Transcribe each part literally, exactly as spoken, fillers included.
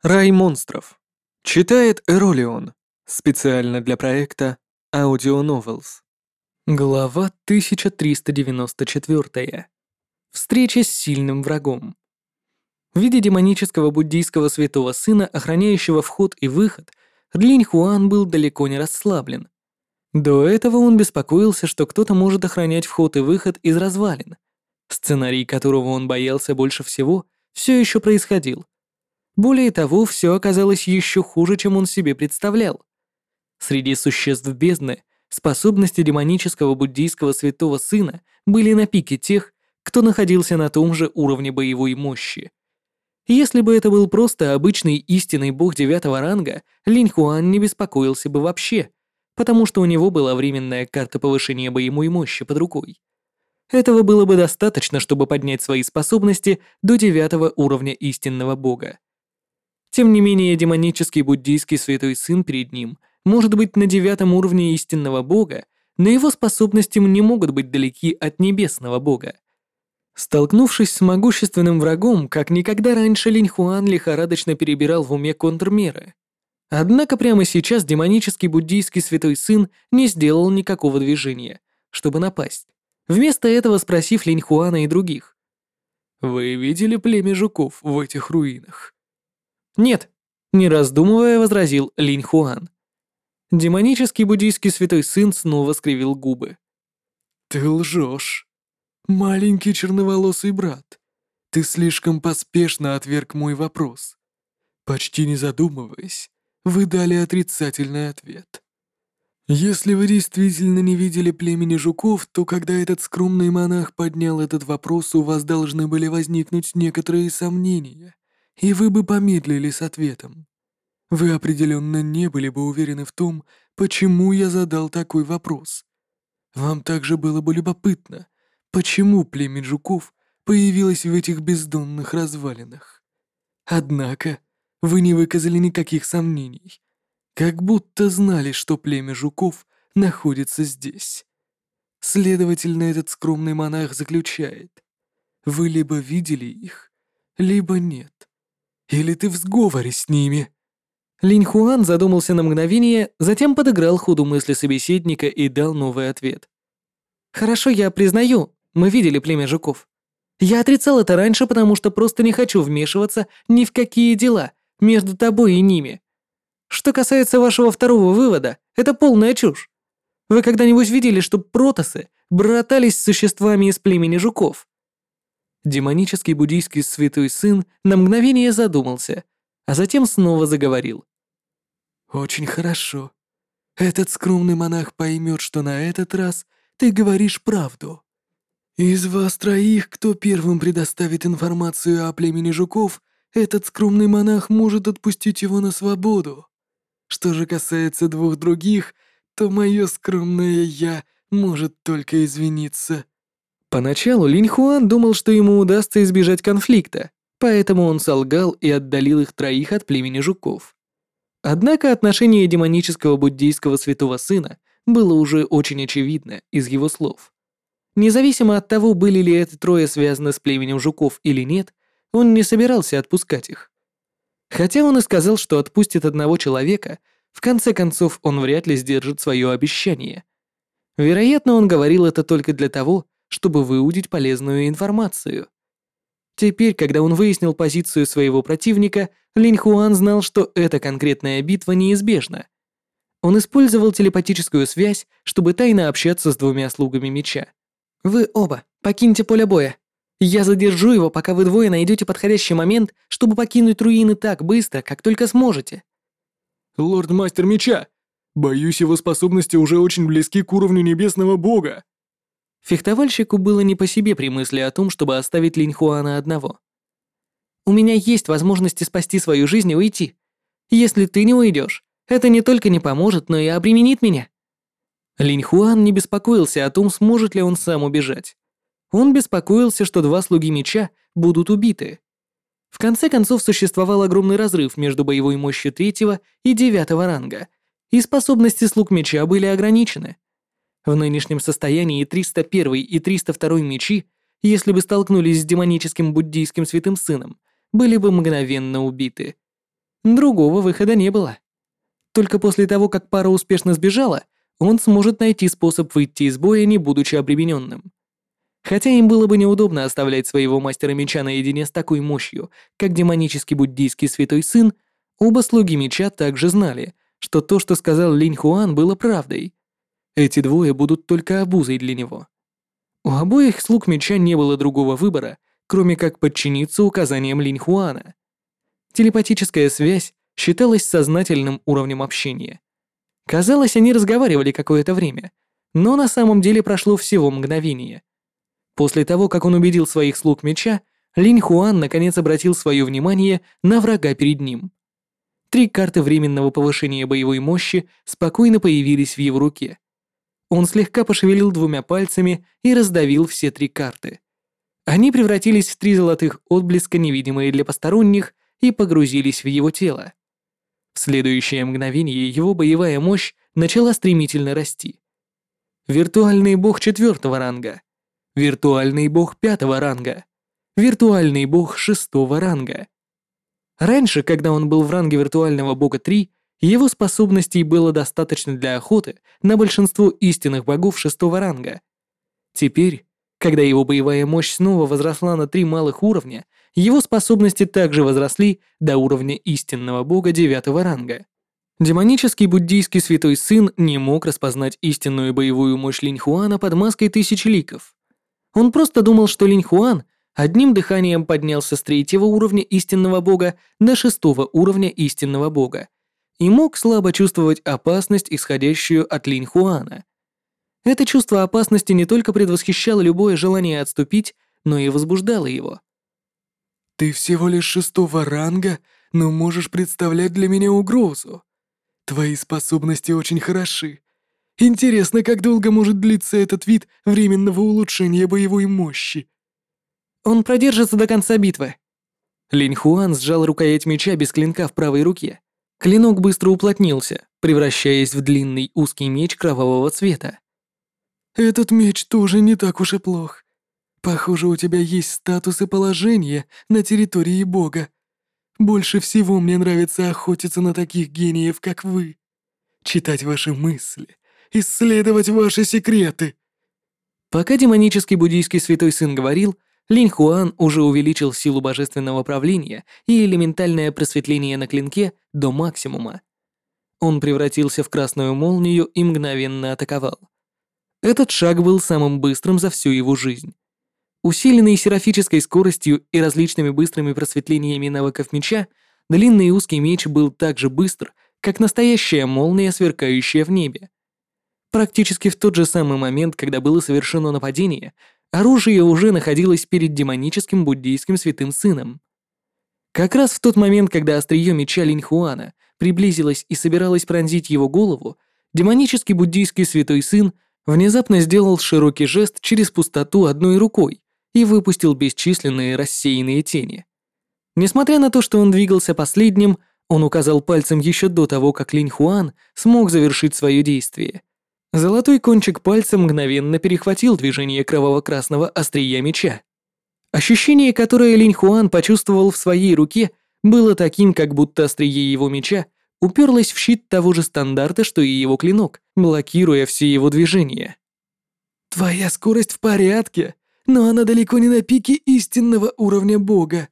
Рай монстров. Читает Эролион. Специально для проекта Audio Novels. Глава тысяча триста девяносто четыре. Встреча с сильным врагом. В виде демонического буддийского святого сына, охраняющего вход и выход, Линь Хуан был далеко не расслаблен. До этого он беспокоился, что кто-то может охранять вход и выход из развалин. Сценарий, которого он боялся больше всего, все еще происходил. Более того, все оказалось еще хуже, чем он себе представлял. Среди существ бездны способности демонического буддийского святого сына были на пике тех, кто находился на том же уровне боевой мощи. Если бы это был просто обычный истинный бог девятого ранга, Линь Хуан не беспокоился бы вообще, потому что у него была временная карта повышения боевой мощи под рукой. Этого было бы достаточно, чтобы поднять свои способности до девятого уровня истинного бога. Тем не менее, демонический буддийский святой сын перед ним может быть на девятом уровне истинного бога, но его способности не могут быть далеки от небесного бога. Столкнувшись с могущественным врагом, как никогда раньше Линь Хуан лихорадочно перебирал в уме контрмеры. Однако прямо сейчас демонический буддийский святой сын не сделал никакого движения, чтобы напасть, вместо этого спросив Линь Хуана и других: «Вы видели племя жуков в этих руинах?» «Нет», — не раздумывая возразил Линь Хуан. Демонический буддийский святой сын снова скривил губы. «Ты лжешь. Маленький черноволосый брат, ты слишком поспешно отверг мой вопрос. Почти не задумываясь, вы дали отрицательный ответ. Если вы действительно не видели племени жуков, то когда этот скромный монах поднял этот вопрос, у вас должны были возникнуть некоторые сомнения, и вы бы помедлили с ответом. Вы определенно не были бы уверены в том, почему я задал такой вопрос. Вам также было бы любопытно, почему племя жуков появилось в этих бездонных развалинах. Однако вы не выказали никаких сомнений, как будто знали, что племя жуков находится здесь. Следовательно, этот скромный монах заключает: вы либо видели их, либо нет. Или ты в сговоре с ними?» Линь Хуан задумался на мгновение, затем подыграл ходу мысли собеседника и дал новый ответ. «Хорошо, я признаю, мы видели племя жуков. Я отрицал это раньше, потому что просто не хочу вмешиваться ни в какие дела между тобой и ними. Что касается вашего второго вывода, это полная чушь. Вы когда-нибудь видели, что протосы братались с существами из племени жуков?» Демонический буддийский святой сын на мгновение задумался, а затем снова заговорил. «Очень хорошо. Этот скромный монах поймет, что на этот раз ты говоришь правду. Из вас троих, кто первым предоставит информацию о племени жуков, этот скромный монах может отпустить его на свободу. Что же касается двух других, то мое скромное «я» может только извиниться». Поначалу Линь Хуан думал, что ему удастся избежать конфликта, поэтому он солгал и отдалил их троих от племени жуков. Однако отношение демонического буддийского святого сына было уже очень очевидно из его слов. Независимо от того, были ли эти трое связаны с племенем жуков или нет, он не собирался отпускать их. Хотя он и сказал, что отпустит одного человека, в конце концов он вряд ли сдержит свое обещание. Вероятно, он говорил это только для того, чтобы выудить полезную информацию. Теперь, когда он выяснил позицию своего противника, Линь Хуан знал, что эта конкретная битва неизбежна. Он использовал телепатическую связь, чтобы тайно общаться с двумя слугами меча. «Вы оба, покиньте поле боя. Я задержу его, пока вы двое найдете подходящий момент, чтобы покинуть руины так быстро, как только сможете». «Лорд-мастер меча! Боюсь, его способности уже очень близки к уровню небесного бога». Фехтовальщику было не по себе при мысли о том, чтобы оставить Линь Хуана одного. «У меня есть возможности спасти свою жизнь и уйти. Если ты не уйдешь, это не только не поможет, но и обременит меня». Линь Хуан не беспокоился о том, сможет ли он сам убежать. Он беспокоился, что два слуги меча будут убиты. В конце концов, существовал огромный разрыв между боевой мощью третьего и девятого ранга, и способности слуг меча были ограничены. В нынешнем состоянии триста первый и триста второй мечи, если бы столкнулись с демоническим буддийским святым сыном, были бы мгновенно убиты. Другого выхода не было. Только после того, как пара успешно сбежала, он сможет найти способ выйти из боя, не будучи обремененным. Хотя им было бы неудобно оставлять своего мастера меча наедине с такой мощью, как демонический буддийский святой сын, оба слуги меча также знали, что то, что сказал Линь Хуан, было правдой. Эти двое будут только обузой для него. У обоих слуг меча не было другого выбора, кроме как подчиниться указаниям Линь Хуана. Телепатическая связь считалась сознательным уровнем общения. Казалось, они разговаривали какое-то время, но на самом деле прошло всего мгновение. После того, как он убедил своих слуг меча, Линь Хуан наконец обратил свое внимание на врага перед ним. Три карты временного повышения боевой мощи спокойно появились в его руке. Он слегка пошевелил двумя пальцами и раздавил все три карты. Они превратились в три золотых отблеска, невидимые для посторонних, и погрузились в его тело. В следующее мгновение его боевая мощь начала стремительно расти. Виртуальный бог четвертого ранга. Виртуальный бог пятого ранга. Виртуальный бог шестого ранга. Раньше, когда он был в ранге виртуального бога три, его способностей было достаточно для охоты на большинство истинных богов шестого ранга. Теперь, когда его боевая мощь снова возросла на три малых уровня, его способности также возросли до уровня истинного бога девятого ранга. Демонический буддийский святой сын не мог распознать истинную боевую мощь Линь Хуана под маской тысячи ликов. Он просто думал, что Линь Хуан одним дыханием поднялся с третьего уровня истинного бога до шестого уровня истинного бога и мог слабо чувствовать опасность, исходящую от Линь Хуана. Это чувство опасности не только предвосхищало любое желание отступить, но и возбуждало его. «Ты всего лишь шестого ранга, но можешь представлять для меня угрозу. Твои способности очень хороши. Интересно, как долго может длиться этот вид временного улучшения боевой мощи?» Он продержится до конца битвы. Линь Хуан сжал рукоять меча без клинка в правой руке. Клинок быстро уплотнился, превращаясь в длинный узкий меч кровавого цвета. «Этот меч тоже не так уж и плох. Похоже, у тебя есть статус и положение на территории бога. Больше всего мне нравится охотиться на таких гениев, как вы. Читать ваши мысли, исследовать ваши секреты». Пока демонический буддийский святой сын говорил, Линь Хуан уже увеличил силу божественного правления и элементальное просветление на клинке до максимума. Он превратился в красную молнию и мгновенно атаковал. Этот шаг был самым быстрым за всю его жизнь. Усиленный серафической скоростью и различными быстрыми просветлениями навыков меча, длинный и узкий меч был так же быстр, как настоящая молния, сверкающая в небе. Практически в тот же самый момент, когда было совершено нападение, оружие уже находилось перед демоническим буддийским святым сыном. Как раз в тот момент, когда острие меча Линь Хуана приблизилось и собиралось пронзить его голову, демонический буддийский святой сын внезапно сделал широкий жест через пустоту одной рукой и выпустил бесчисленные рассеянные тени. Несмотря на то, что он двигался последним, он указал пальцем еще до того, как Линь Хуан смог завершить свое действие. Золотой кончик пальца мгновенно перехватил движение кроваво-красного острия меча. Ощущение, которое Линь Хуан почувствовал в своей руке, было таким, как будто острие его меча уперлось в щит того же стандарта, что и его клинок, блокируя все его движения. «Твоя скорость в порядке, но она далеко не на пике истинного уровня бога».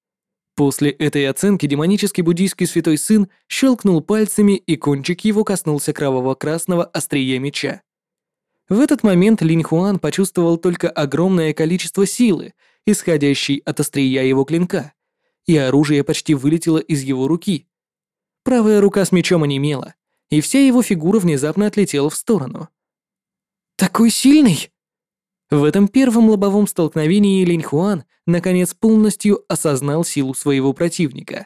После этой оценки демонический буддийский святой сын щелкнул пальцами, и кончик его коснулся кроваво-красного острия меча. В этот момент Линь Хуан почувствовал только огромное количество силы, исходящей от острия его клинка, и оружие почти вылетело из его руки. Правая рука с мечом онемела, и вся его фигура внезапно отлетела в сторону. «Такой сильный!» В этом первом лобовом столкновении Линь Хуан наконец полностью осознал силу своего противника.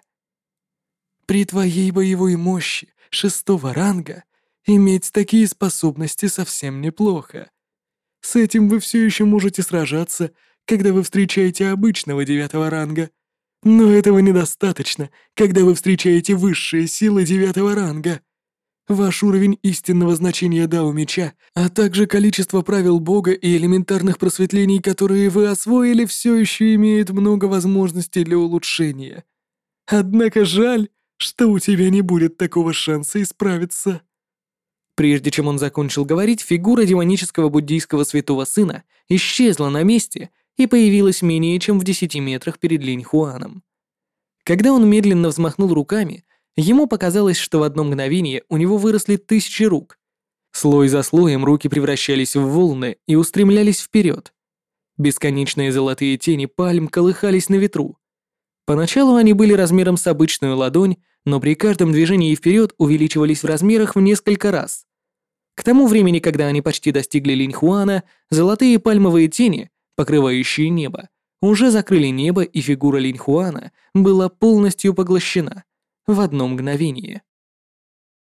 «При твоей боевой мощи шестого ранга иметь такие способности совсем неплохо. С этим вы все еще можете сражаться, когда вы встречаете обычного девятого ранга. Но этого недостаточно, когда вы встречаете высшие силы девятого ранга. Ваш уровень истинного значения Дао Меча, а также количество правил Бога и элементарных просветлений, которые вы освоили, все еще имеет много возможностей для улучшения. Однако жаль, что у тебя не будет такого шанса исправиться». Прежде чем он закончил говорить, фигура демонического буддийского святого сына исчезла на месте и появилась менее чем в десяти метрах перед Линь Хуаном. Когда он медленно взмахнул руками, ему показалось, что в одно мгновение у него выросли тысячи рук. Слой за слоем руки превращались в волны и устремлялись вперед. Бесконечные золотые тени пальм колыхались на ветру. Поначалу они были размером с обычную ладонь, но при каждом движении вперед увеличивались в размерах в несколько раз. К тому времени, когда они почти достигли Линь Хуана, золотые пальмовые тени, покрывающие небо, уже закрыли небо, и фигура Линь Хуана была полностью поглощена в одно мгновение.